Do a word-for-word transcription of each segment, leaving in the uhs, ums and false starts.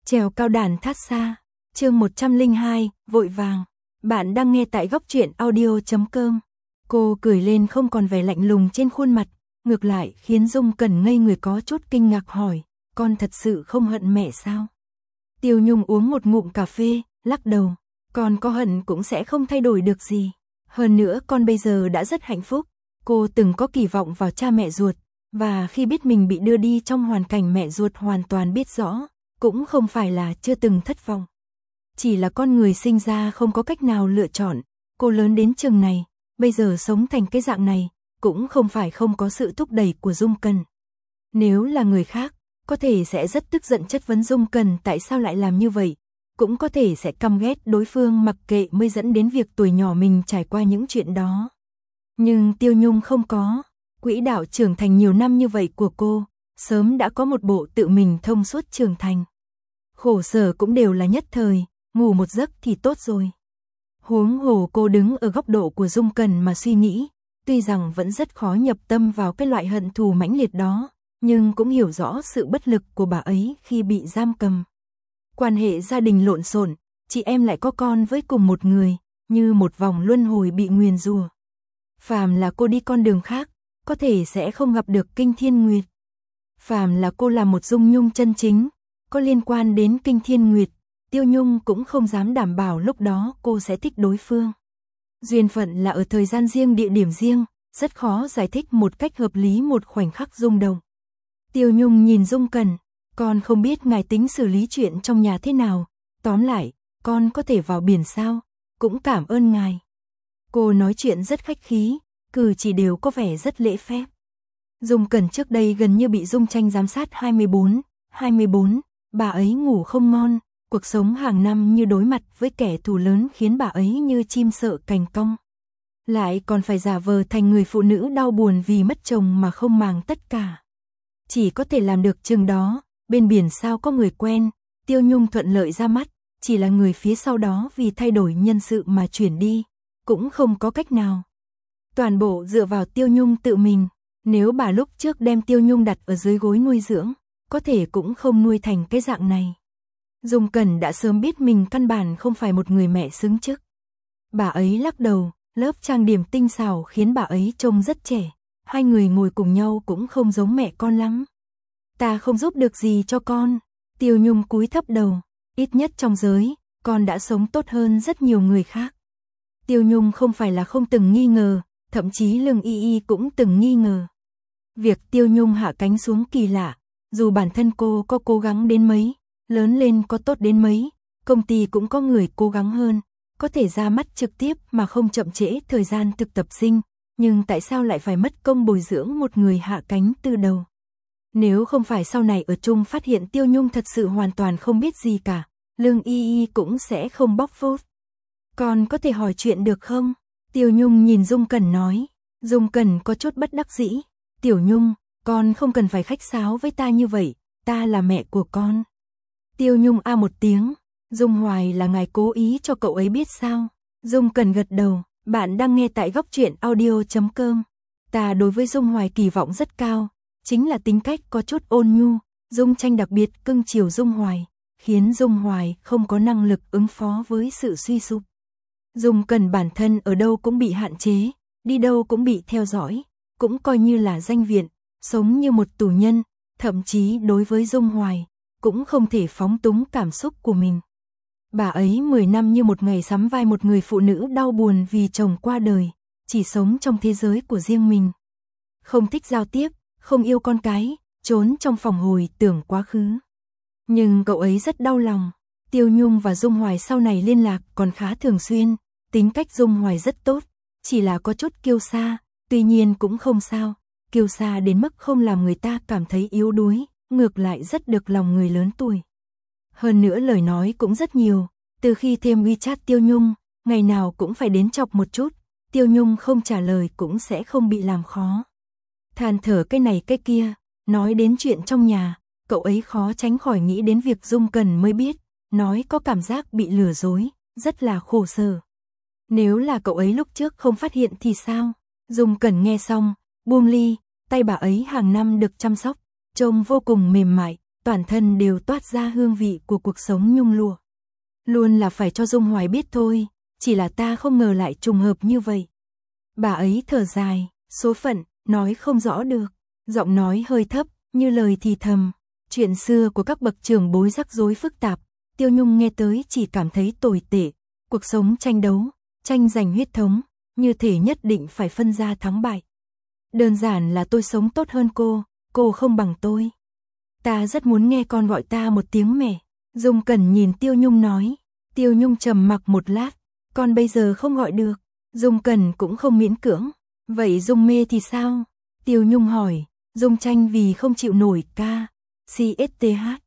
Trèo cao đàn thát xa, chương một trăm lẻ hai, vội vàng. Bạn đang nghe tại góc truyện audio chấm com. Cô cười lên không còn vẻ lạnh lùng trên khuôn mặt, ngược lại khiến Dung Cẩn ngây người có chút kinh ngạc hỏi, con thật sự không hận mẹ sao? Tiêu Nhung uống một ngụm cà phê, lắc đầu, con có hận cũng sẽ không thay đổi được gì. Hơn nữa con bây giờ đã rất hạnh phúc, cô từng có kỳ vọng vào cha mẹ ruột, và khi biết mình bị đưa đi trong hoàn cảnh mẹ ruột hoàn toàn biết rõ, cũng không phải là chưa từng thất vọng. Chỉ là con người sinh ra không có cách nào lựa chọn, cô lớn đến chừng này, bây giờ sống thành cái dạng này, cũng không phải không có sự thúc đẩy của Dung Cẩn. Nếu là người khác, có thể sẽ rất tức giận chất vấn Dung Cẩn tại sao lại làm như vậy, cũng có thể sẽ căm ghét đối phương mặc kệ mới dẫn đến việc tuổi nhỏ mình trải qua những chuyện đó. Nhưng Tiêu Nhung không có, quỹ đạo trưởng thành nhiều năm như vậy của cô, sớm đã có một bộ tự mình thông suốt trưởng thành. Khổ sở cũng đều là nhất thời, ngủ một giấc thì tốt rồi. Huống hồ cô đứng ở góc độ của Dung Cẩn mà suy nghĩ, tuy rằng vẫn rất khó nhập tâm vào cái loại hận thù mãnh liệt đó, nhưng cũng hiểu rõ sự bất lực của bà ấy khi bị giam cầm. Quan hệ gia đình lộn xộn, chị em lại có con với cùng một người, như một vòng luân hồi bị nguyền rủa. Phàm là cô đi con đường khác, có thể sẽ không gặp được Kinh Thiên Nguyệt. Phàm là cô là một Dung Nhung chân chính, có liên quan đến Kinh Thiên Nguyệt, Tiêu Nhung cũng không dám đảm bảo lúc đó cô sẽ thích đối phương. Duyên phận là ở thời gian riêng địa điểm riêng, rất khó giải thích một cách hợp lý một khoảnh khắc rung động. Tiêu Nhung nhìn Dung Cẩn, con không biết ngài tính xử lý chuyện trong nhà thế nào, tóm lại, con có thể vào biển sao, cũng cảm ơn ngài. Cô nói chuyện rất khách khí, cử chỉ đều có vẻ rất lễ phép. Dung Cẩn trước đây gần như bị Dung Tranh giám sát hai mươi bốn, hai mươi bốn, bà ấy ngủ không ngon, cuộc sống hàng năm như đối mặt với kẻ thù lớn khiến bà ấy như chim sợ cành cong. Lại còn phải giả vờ thành người phụ nữ đau buồn vì mất chồng mà không màng tất cả. Chỉ có thể làm được chừng đó, bên biển sao có người quen, Tiêu Nhung thuận lợi ra mắt, chỉ là người phía sau đó vì thay đổi nhân sự mà chuyển đi, cũng không có cách nào. Toàn bộ dựa vào Tiêu Nhung tự mình, nếu bà lúc trước đem Tiêu Nhung đặt ở dưới gối nuôi dưỡng, có thể cũng không nuôi thành cái dạng này. Dung Cẩn đã sớm biết mình căn bản không phải một người mẹ xứng chức. Bà ấy lắc đầu, lớp trang điểm tinh xảo khiến bà ấy trông rất trẻ, hai người ngồi cùng nhau cũng không giống mẹ con lắm. Ta không giúp được gì cho con, Tiêu Nhung cúi thấp đầu, ít nhất trong giới, con đã sống tốt hơn rất nhiều người khác. Tiêu Nhung không phải là không từng nghi ngờ, thậm chí Lương Y Y cũng từng nghi ngờ. Việc Tiêu Nhung hạ cánh xuống kỳ lạ, dù bản thân cô có cố gắng đến mấy, lớn lên có tốt đến mấy, công ty cũng có người cố gắng hơn, có thể ra mắt trực tiếp mà không chậm trễ thời gian thực tập sinh, nhưng tại sao lại phải mất công bồi dưỡng một người hạ cánh từ đầu? Nếu không phải sau này ở chung phát hiện Tiêu Nhung thật sự hoàn toàn không biết gì cả, Lương Y Y cũng sẽ không bóc phốt. Con có thể hỏi chuyện được không? Tiêu Nhung nhìn Dung Cẩn nói. Dung Cẩn có chút bất đắc dĩ. Tiểu Nhung, con không cần phải khách sáo với ta như vậy, ta là mẹ của con. Tiêu Nhung a một tiếng. Dung Hoài là ngài cố ý cho cậu ấy biết sao? Dung Cẩn gật đầu. Bạn đang nghe tại góc truyện audio chấm com. Ta đối với Dung Hoài kỳ vọng rất cao, chính là tính cách có chút ôn nhu. Dung Tranh đặc biệt cưng chiều Dung Hoài, khiến Dung Hoài không có năng lực ứng phó với sự suy sụp. Dung Cẩn bản thân ở đâu cũng bị hạn chế, đi đâu cũng bị theo dõi, cũng coi như là danh viện, sống như một tù nhân, thậm chí đối với Dung Hoài, cũng không thể phóng túng cảm xúc của mình. Bà ấy mười năm như một ngày sắm vai một người phụ nữ đau buồn vì chồng qua đời, chỉ sống trong thế giới của riêng mình. Không thích giao tiếp, không yêu con cái, trốn trong phòng hồi tưởng quá khứ. Nhưng cậu ấy rất đau lòng. Tiêu Nhung và Dung Hoài sau này liên lạc còn khá thường xuyên, tính cách Dung Hoài rất tốt, chỉ là có chút kiêu sa, tuy nhiên cũng không sao, kiêu sa đến mức không làm người ta cảm thấy yếu đuối, ngược lại rất được lòng người lớn tuổi. Hơn nữa lời nói cũng rất nhiều, từ khi thêm WeChat Tiêu Nhung, ngày nào cũng phải đến chọc một chút, Tiêu Nhung không trả lời cũng sẽ không bị làm khó. Than thở cái này cái kia, nói đến chuyện trong nhà, cậu ấy khó tránh khỏi nghĩ đến việc Dung Cẩn mới biết, nói có cảm giác bị lừa dối, rất là khổ sở. Nếu là cậu ấy lúc trước không phát hiện thì sao? Dung Cẩn nghe xong, buông ly, tay bà ấy hàng năm được chăm sóc, trông vô cùng mềm mại, toàn thân đều toát ra hương vị của cuộc sống nhung lụa. Luôn là phải cho Dung Hoài biết thôi, chỉ là ta không ngờ lại trùng hợp như vậy. Bà ấy thở dài, số phận, nói không rõ được, giọng nói hơi thấp, như lời thì thầm. Chuyện xưa của các bậc trưởng bối rắc rối phức tạp, Tiêu Nhung nghe tới chỉ cảm thấy tồi tệ. Cuộc sống tranh đấu, tranh giành huyết thống, như thể nhất định phải phân ra thắng bại. Đơn giản là tôi sống tốt hơn cô, cô không bằng tôi. Ta rất muốn nghe con gọi ta một tiếng mẹ. Dung Cẩn nhìn Tiêu Nhung nói. Tiêu Nhung trầm mặc một lát, con bây giờ không gọi được. Dung Cẩn cũng không miễn cưỡng. Vậy Dung Mê thì sao? Tiêu Nhung hỏi. Dung Tranh vì không chịu nổi ca, xê ét tê hát.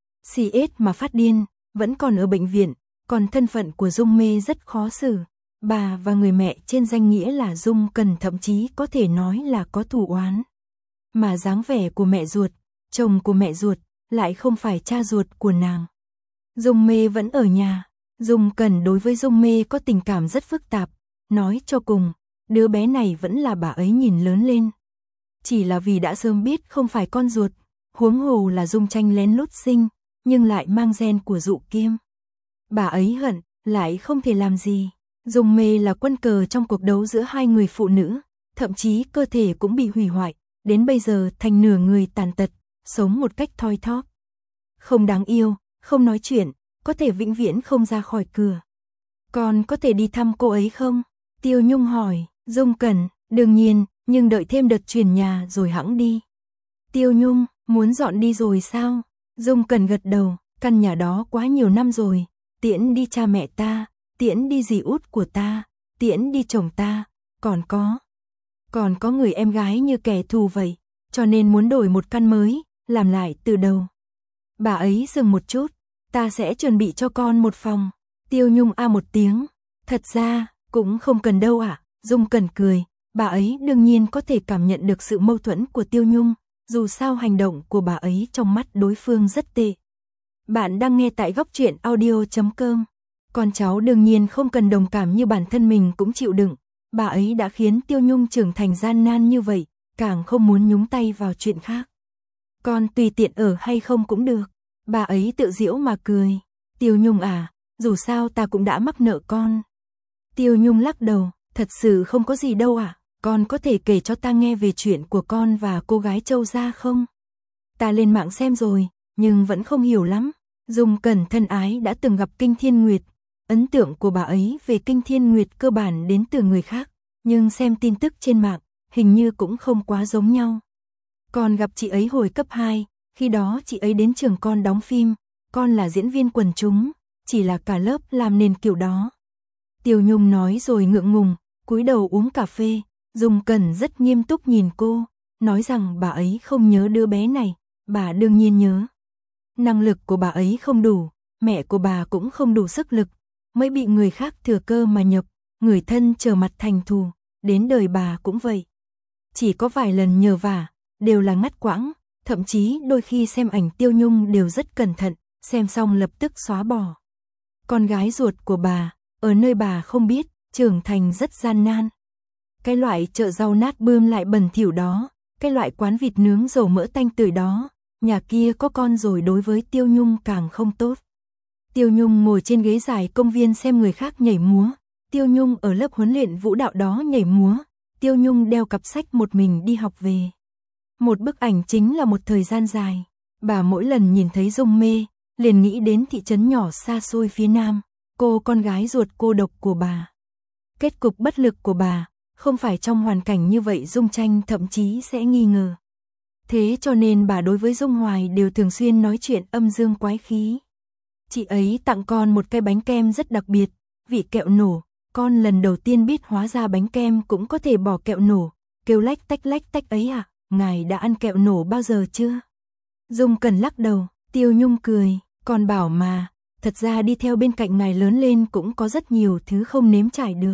xê ét mà phát điên, vẫn còn ở bệnh viện, còn thân phận của Dung Mê rất khó xử. Bà và người mẹ trên danh nghĩa là Dung Cần thậm chí có thể nói là có thù oán. Mà dáng vẻ của mẹ ruột, chồng của mẹ ruột, lại không phải cha ruột của nàng. Dung Mê vẫn ở nhà. Dung Cần đối với Dung Mê có tình cảm rất phức tạp. Nói cho cùng, đứa bé này vẫn là bà ấy nhìn lớn lên. Chỉ là vì đã sớm biết không phải con ruột, huống hồ là Dung Tranh lén lút sinh, nhưng lại mang gen của Dụ Kiêm. Bà ấy hận, lại không thể làm gì. Dung Mê là quân cờ trong cuộc đấu giữa hai người phụ nữ, thậm chí cơ thể cũng bị hủy hoại, đến bây giờ thành nửa người tàn tật, sống một cách thoi thóp. Không đáng yêu, không nói chuyện, có thể vĩnh viễn không ra khỏi cửa. Con có thể đi thăm cô ấy không? Tiêu Nhung hỏi. Dung Cẩn, đương nhiên, nhưng đợi thêm đợt chuyển nhà rồi hẵng đi. Tiêu Nhung, muốn dọn đi rồi sao? Dung Cẩn gật đầu, căn nhà đó quá nhiều năm rồi, tiễn đi cha mẹ ta, tiễn đi dì út của ta, tiễn đi chồng ta, còn có. Còn có người em gái như kẻ thù vậy, cho nên muốn đổi một căn mới, làm lại từ đầu. Bà ấy dừng một chút, ta sẽ chuẩn bị cho con một phòng. Tiêu Nhung a một tiếng, thật ra, cũng không cần đâu ạ. Dung Cẩn cười, bà ấy đương nhiên có thể cảm nhận được sự mâu thuẫn của Tiêu Nhung, dù sao hành động của bà ấy trong mắt đối phương rất tệ. Bạn đang nghe tại góc truyện audio chấm com. Con cháu đương nhiên không cần đồng cảm như bản thân mình cũng chịu đựng. Bà ấy đã khiến Tiêu Nhung trưởng thành gian nan như vậy, càng không muốn nhúng tay vào chuyện khác. Con tùy tiện ở hay không cũng được. Bà ấy tự giễu mà cười. Tiêu Nhung à, dù sao ta cũng đã mắc nợ con. Tiêu Nhung lắc đầu, thật sự không có gì đâu ạ. À? Con có thể kể cho ta nghe về chuyện của con và cô gái Châu Gia không? Ta lên mạng xem rồi, nhưng vẫn không hiểu lắm. Dung Cẩn thân ái đã từng gặp Kinh Thiên Nguyệt. Ấn tượng của bà ấy về Kinh Thiên Nguyệt cơ bản đến từ người khác, nhưng xem tin tức trên mạng, hình như cũng không quá giống nhau. Con gặp chị ấy hồi cấp hai, khi đó chị ấy đến trường con đóng phim, con là diễn viên quần chúng, chỉ là cả lớp làm nên kiểu đó. Tiêu Nhung nói rồi ngượng ngùng, cúi đầu uống cà phê. Dung Cẩn rất nghiêm túc nhìn cô, nói rằng bà ấy không nhớ đứa bé này, bà đương nhiên nhớ. Năng lực của bà ấy không đủ, mẹ của bà cũng không đủ sức lực, mới bị người khác thừa cơ mà nhập, người thân trở mặt thành thù, đến đời bà cũng vậy. Chỉ có vài lần nhờ vả, đều là ngắt quãng, thậm chí đôi khi xem ảnh Tiêu Nhung đều rất cẩn thận, xem xong lập tức xóa bỏ. Con gái ruột của bà, ở nơi bà không biết, trưởng thành rất gian nan. Cái loại chợ rau nát bươm lại bẩn thỉu đó, cái loại quán vịt nướng dầu mỡ tanh tưởi đó, nhà kia có con rồi đối với Tiêu Nhung càng không tốt. Tiêu Nhung ngồi trên ghế dài công viên xem người khác nhảy múa, Tiêu Nhung ở lớp huấn luyện vũ đạo đó nhảy múa, Tiêu Nhung đeo cặp sách một mình đi học về. Một bức ảnh chính là một thời gian dài, bà mỗi lần nhìn thấy Dung Mê, liền nghĩ đến thị trấn nhỏ xa xôi phía nam, cô con gái ruột cô độc của bà. Kết cục bất lực của bà, không phải trong hoàn cảnh như vậy Dung Tranh thậm chí sẽ nghi ngờ. Thế cho nên bà đối với Dung Hoài đều thường xuyên nói chuyện âm dương quái khí. Chị ấy tặng con một cái bánh kem rất đặc biệt, vị kẹo nổ, con lần đầu tiên biết hóa ra bánh kem cũng có thể bỏ kẹo nổ, kêu lách tách lách tách ấy à, ngài đã ăn kẹo nổ bao giờ chưa? Dung Cẩn lắc đầu, Tiêu Nhung cười, con bảo mà, thật ra đi theo bên cạnh ngài lớn lên cũng có rất nhiều thứ không nếm trải được.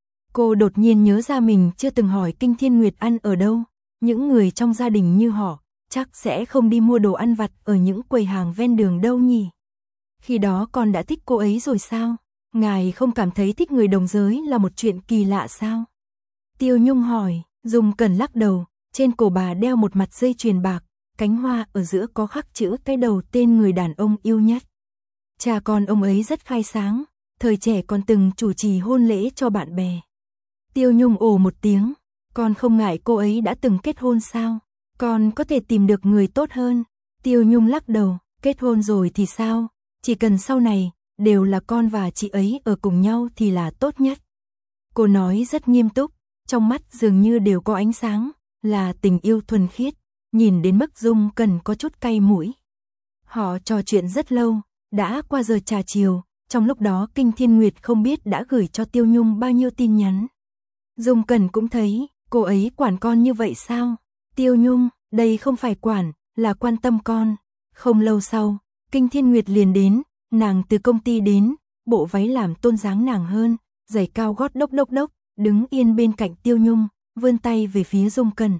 Cô đột nhiên nhớ ra mình chưa từng hỏi Kinh Thiên Nguyệt ăn ở đâu, những người trong gia đình như họ, chắc sẽ không đi mua đồ ăn vặt ở những quầy hàng ven đường đâu nhỉ. Khi đó con đã thích cô ấy rồi sao? Ngài không cảm thấy thích người đồng giới là một chuyện kỳ lạ sao? Tiêu Nhung hỏi, Dung Cẩn lắc đầu, trên cổ bà đeo một mặt dây chuyền bạc, cánh hoa ở giữa có khắc chữ cái đầu tên người đàn ông yêu nhất. Cha con ông ấy rất khai sáng, thời trẻ còn từng chủ trì hôn lễ cho bạn bè. Tiêu Nhung ồ một tiếng, con không ngại cô ấy đã từng kết hôn sao? Con có thể tìm được người tốt hơn. Tiêu Nhung lắc đầu, kết hôn rồi thì sao? Chỉ cần sau này, đều là con và chị ấy ở cùng nhau thì là tốt nhất. Cô nói rất nghiêm túc, trong mắt dường như đều có ánh sáng, là tình yêu thuần khiết, nhìn đến mức Dung Cẩn có chút cay mũi. Họ trò chuyện rất lâu, đã qua giờ trà chiều, trong lúc đó Kinh Thiên Nguyệt không biết đã gửi cho Tiêu Nhung bao nhiêu tin nhắn. Dung Cẩn cũng thấy, cô ấy quản con như vậy sao? Tiêu Nhung, đây không phải quản, là quan tâm con. Không lâu sau, Kinh Thiên Nguyệt liền đến, nàng từ công ty đến, bộ váy làm tôn dáng nàng hơn, giày cao gót đốc đốc đốc, đứng yên bên cạnh Tiêu Nhung, vươn tay về phía Dung Cẩn.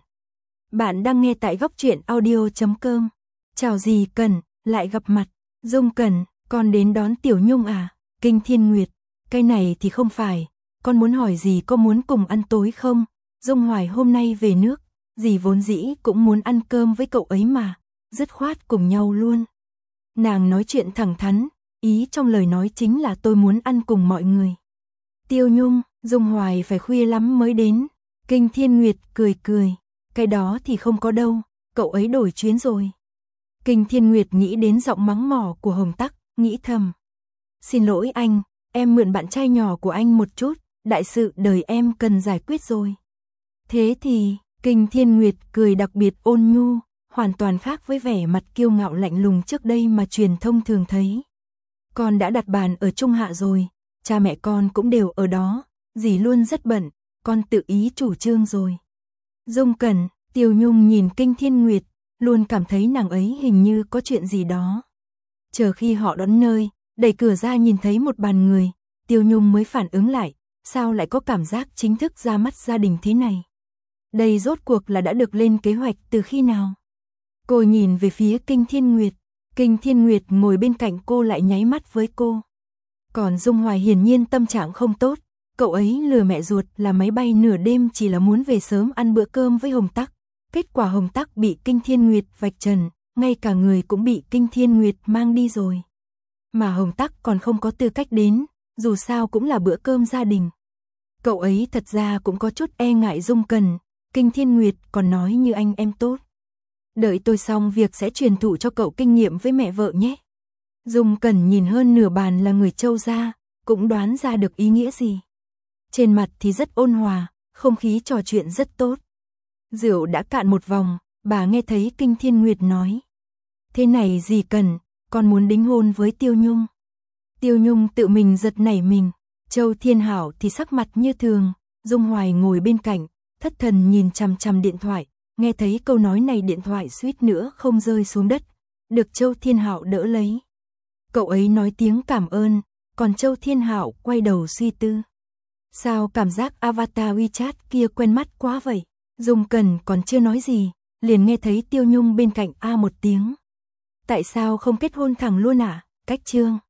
Bạn đang nghe tại góc truyện audio chấm com. Chào gì Cẩn, lại gặp mặt. Dung Cẩn, con đến đón Tiểu Nhung à? Kinh Thiên Nguyệt, cái này thì không phải, con muốn hỏi gì, có muốn cùng ăn tối không? Dung Hoài hôm nay về nước, dì vốn dĩ cũng muốn ăn cơm với cậu ấy mà, dứt khoát cùng nhau luôn. Nàng nói chuyện thẳng thắn, ý trong lời nói chính là tôi muốn ăn cùng mọi người. Tiêu Nhung, Dung Hoài phải khuya lắm mới đến. Kinh Thiên Nguyệt cười cười, cái đó thì không có đâu, cậu ấy đổi chuyến rồi. Kinh Thiên Nguyệt nghĩ đến giọng mắng mỏ của Hồng Tắc, nghĩ thầm. Xin lỗi anh, em mượn bạn trai nhỏ của anh một chút, đại sự đời em cần giải quyết rồi. Thế thì, Kinh Thiên Nguyệt cười đặc biệt ôn nhu, hoàn toàn khác với vẻ mặt kiêu ngạo lạnh lùng trước đây mà truyền thông thường thấy. Con đã đặt bàn ở Trung Hạ rồi, cha mẹ con cũng đều ở đó, dì luôn rất bận, con tự ý chủ trương rồi. Dung Cẩn, Tiêu Nhung nhìn Kinh Thiên Nguyệt, luôn cảm thấy nàng ấy hình như có chuyện gì đó. Chờ khi họ đón nơi, đẩy cửa ra nhìn thấy một bàn người, Tiêu Nhung mới phản ứng lại, sao lại có cảm giác chính thức ra mắt gia đình thế này. Đây rốt cuộc là đã được lên kế hoạch từ khi nào? Cô nhìn về phía Kinh Thiên Nguyệt, Kinh Thiên Nguyệt ngồi bên cạnh cô lại nháy mắt với cô. Còn Dung Hoài hiển nhiên tâm trạng không tốt, cậu ấy lừa mẹ ruột là máy bay nửa đêm chỉ là muốn về sớm ăn bữa cơm với Hồng Tắc. Kết quả Hồng Tắc bị Kinh Thiên Nguyệt vạch trần, ngay cả người cũng bị Kinh Thiên Nguyệt mang đi rồi. Mà Hồng Tắc còn không có tư cách đến, dù sao cũng là bữa cơm gia đình. Cậu ấy thật ra cũng có chút e ngại Dung Cẩn, Kinh Thiên Nguyệt còn nói như anh em tốt. Đợi tôi xong việc sẽ truyền thụ cho cậu kinh nghiệm với mẹ vợ nhé. Dung Cẩn nhìn hơn nửa bàn là người Châu gia, cũng đoán ra được ý nghĩa gì. Trên mặt thì rất ôn hòa, không khí trò chuyện rất tốt. Rượu đã cạn một vòng, bà nghe thấy Kinh Thiên Nguyệt nói. Thế này dì Cẩn, con muốn đính hôn với Tiêu Nhung. Tiêu Nhung tự mình giật nảy mình, Châu Thiên Hảo thì sắc mặt như thường, Dung Hoài ngồi bên cạnh, thất thần nhìn chằm chằm điện thoại, nghe thấy câu nói này điện thoại suýt nữa không rơi xuống đất, được Châu Thiên Hảo đỡ lấy. Cậu ấy nói tiếng cảm ơn, còn Châu Thiên Hảo quay đầu suy tư. Sao cảm giác avatar WeChat kia quen mắt quá vậy? Dung Cẩn còn chưa nói gì, liền nghe thấy Tiêu Nhung bên cạnh a một tiếng. Tại sao không kết hôn thẳng luôn à? Cách chương